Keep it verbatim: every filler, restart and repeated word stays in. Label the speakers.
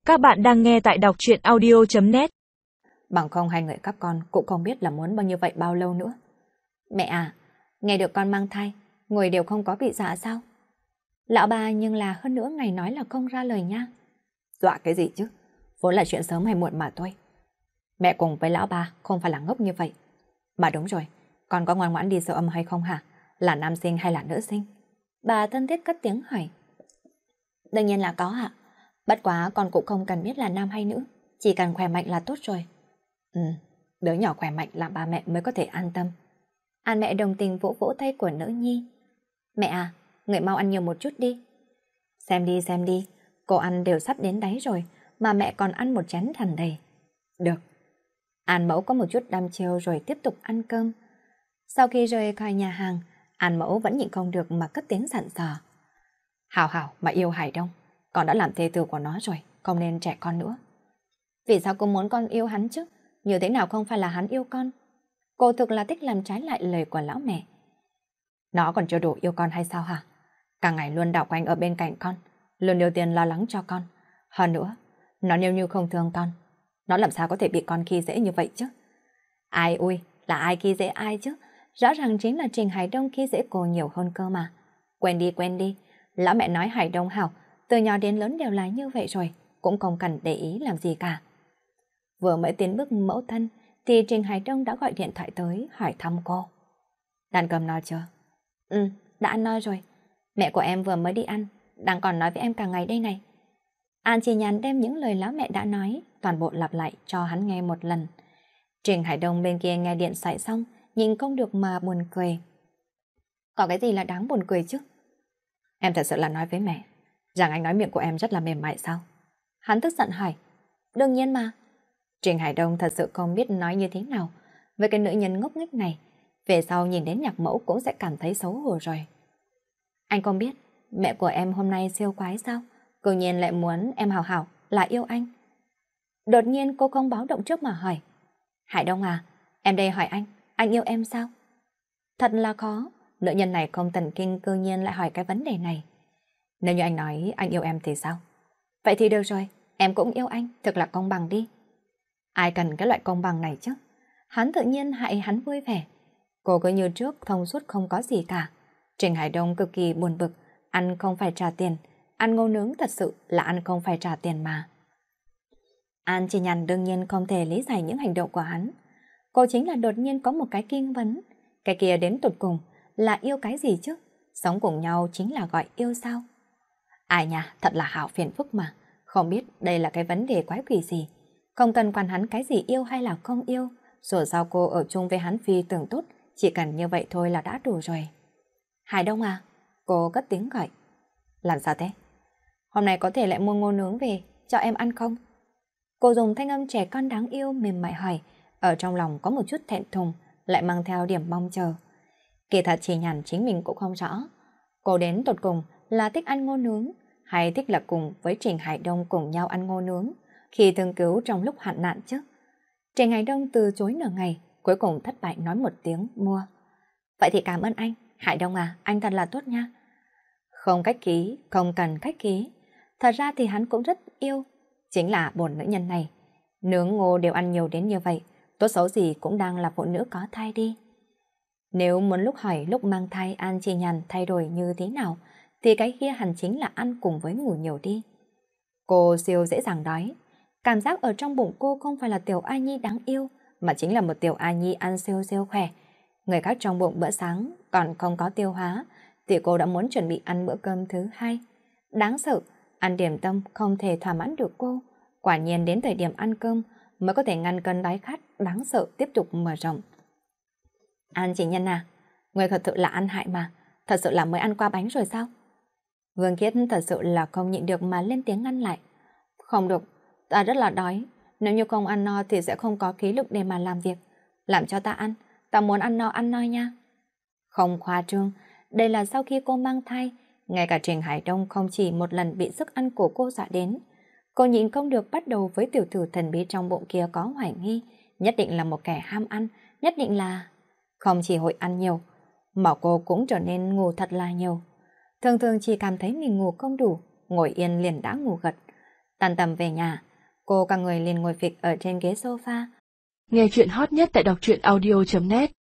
Speaker 1: Các bạn đang nghe tại đọc truyện audio chấm net.
Speaker 2: Bằng không hai người các con cũng không biết là muốn bao nhiêu vậy bao lâu nữa. Mẹ à, nghe được con mang thai, người đều không có bị dọa sao? Lão bà nhưng là hơn nữa ngày nói là không ra lời nha. Dọa cái gì chứ? Vốn là chuyện sớm hay muộn mà thôi. Mẹ cùng với lão bà không phải là ngốc như vậy. Mà đúng rồi, con có ngoan ngoãn đi siêu âm hay không hả? Là nam sinh hay là nữ sinh? Bà thân thiết cất tiếng hỏi. Đương nhiên là có ạ. Bất quá con cũng không cần biết là nam hay nữ, chỉ cần khỏe mạnh là tốt rồi. Ừ, đứa nhỏ khỏe mạnh là ba mẹ mới có thể an tâm. An mẹ đồng tình vỗ vỗ tay của nữ nhi. Mẹ à, người mau ăn nhiều một chút đi. Xem đi xem đi, cô ăn đều sắp đến đáy rồi, mà mẹ còn ăn một chén thằn đầy. Được. An mẫu có một chút đăm chiêu rồi tiếp tục ăn cơm. Sau khi rời khỏi nhà hàng, An mẫu vẫn nhịn không được mà cất tiếng dặn dò. Hảo hảo mà yêu Hải Đông, con đã làm thê tử của nó rồi, không nên trẻ con nữa. Vì sao cô muốn con yêu hắn chứ? Như thế nào không phải là hắn yêu con? Cô thực là thích làm trái lại lời của lão mẹ. Nó còn chưa đủ yêu con hay sao hả? Cả ngày luôn đảo quanh ở bên cạnh con, luôn ưu tiên lo lắng cho con. Hơn nữa, nó nếu như không thương con, nó làm sao có thể bị con khi dễ như vậy chứ? Ai ui, là ai khi dễ ai chứ? Rõ ràng chính là Trình Hải Đông khi dễ cô nhiều hơn cơ mà. Quen đi quen đi, lão mẹ nói Hải Đông hảo, từ nhỏ đến lớn đều là như vậy rồi, cũng không cần để ý làm gì cả. Vừa mới tiến bước mẫu thân, thì Trình Hải Đông đã gọi điện thoại tới hỏi thăm cô. Đàn cầm no chưa? Ừ, đã ăn no rồi. Mẹ của em vừa mới đi ăn, đang còn nói với em cả ngày đây này. An chỉ nhàn đem những lời lão mẹ đã nói, toàn bộ lặp lại cho hắn nghe một lần. Trình Hải Đông bên kia nghe điện thoại xong, nhìn không được mà buồn cười. Có cái gì là đáng buồn cười chứ? Em thật sự là nói với mẹ, rằng anh nói miệng của em rất là mềm mại sao? Hắn tức giận hỏi. Đương nhiên mà. Trình Hải Đông thật sự không biết nói như thế nào với cái nữ nhân ngốc nghếch này. Về sau nhìn đến nhạc mẫu cũng sẽ cảm thấy xấu hổ rồi. Anh không biết, mẹ của em hôm nay siêu quái sao? Tự nhiên lại muốn em hào hảo là yêu anh. Đột nhiên cô không báo động trước mà hỏi. Hải Đông à, em đây hỏi anh, anh yêu em sao? Thật là khó, nữ nhân này không thần kinh cư nhiên lại hỏi cái vấn đề này. Nếu như anh nói anh yêu em thì sao? Vậy thì được rồi, em cũng yêu anh, thực là công bằng đi. Ai cần cái loại công bằng này chứ? Hắn tự nhiên hại hắn vui vẻ. Cô cứ như trước thông suốt không có gì cả. Trình Hải Đông cực kỳ buồn bực, ăn không phải trả tiền, ăn ngô nướng thật sự là ăn không phải trả tiền mà. An Chi Nhàn đương nhiên không thể lý giải những hành động của hắn. Cô chính là đột nhiên có một cái kinh vấn. Cái kia đến tụt cùng là yêu cái gì chứ? Sống cùng nhau chính là gọi yêu sao? Ai nha, thật là hảo phiền phức mà. Không biết đây là cái vấn đề quái quỷ gì. Không cần quan hắn cái gì yêu hay là không yêu. Dù sao cô ở chung với hắn phi tưởng tốt, chỉ cần như vậy thôi là đã đủ rồi. Hải Đông à? Cô cất tiếng gọi. Làm sao thế? Hôm nay có thể lại mua ngô nướng về cho em ăn không? Cô dùng thanh âm trẻ con đáng yêu mềm mại hỏi, ở trong lòng có một chút thẹn thùng, lại mang theo điểm mong chờ. Kỳ thật chỉ nhàn chính mình cũng không rõ. Cô đến tột cùng là thích ăn ngô nướng, hay thích là cùng với Trình Hải Đông cùng nhau ăn ngô nướng, khi thương cứu trong lúc hạn nạn chứ. Trình Hải Đông từ chối nửa ngày, cuối cùng thất bại nói một tiếng mua. Vậy thì cảm ơn anh, Hải Đông à, anh thật là tốt nha. Không khách khí, không cần khách khí. Thật ra thì hắn cũng rất yêu, chính là bổn nữ nhân này. Nướng ngô đều ăn nhiều đến như vậy, tốt xấu gì cũng đang là phụ nữ có thai đi. Nếu muốn lúc hỏi lúc mang thai An Chi Nhàn thay đổi như thế nào, thì cái kia hẳn chính là ăn cùng với ngủ nhiều đi. Cô siêu dễ dàng đói. Cảm giác ở trong bụng cô không phải là tiểu A Nhi đáng yêu, mà chính là một tiểu A Nhi ăn siêu siêu khỏe. Người khác trong bụng bữa sáng còn không có tiêu hóa, thì cô đã muốn chuẩn bị ăn bữa cơm thứ hai. Đáng sợ, ăn điểm tâm không thể thỏa mãn được cô. Quả nhiên đến thời điểm ăn cơm mới có thể ngăn cơn đói khát đáng sợ tiếp tục mở rộng. An Chỉ Nhân à, người thật sự là ăn hại mà, thật sự là mới ăn qua bánh rồi sao? Vương Khiết thật sự là không nhịn được mà lên tiếng ngăn lại. Không được, ta rất là đói, nếu như không ăn no thì sẽ không có khí lực để mà làm việc. Làm cho ta ăn, ta muốn ăn no ăn no nha. Không khoa trương, đây là sau khi cô mang thai, ngay cả Trình Hải Đông không chỉ một lần bị sức ăn của cô dọa đến. Cô nhịn không được bắt đầu với tiểu tử thần bí trong bụng kia có hoài nghi, nhất định là một kẻ ham ăn, nhất định là... Không chỉ hội ăn nhiều, mà cô cũng trở nên ngủ thật là nhiều. Thường thường chỉ cảm thấy mình ngủ không đủ, ngồi yên liền đã ngủ gật. Tan tầm về nhà, cô cả người liền ngồi phịch ở trên ghế sofa.
Speaker 1: Nghe chuyện hot nhất tại đọc truyện audio chấm net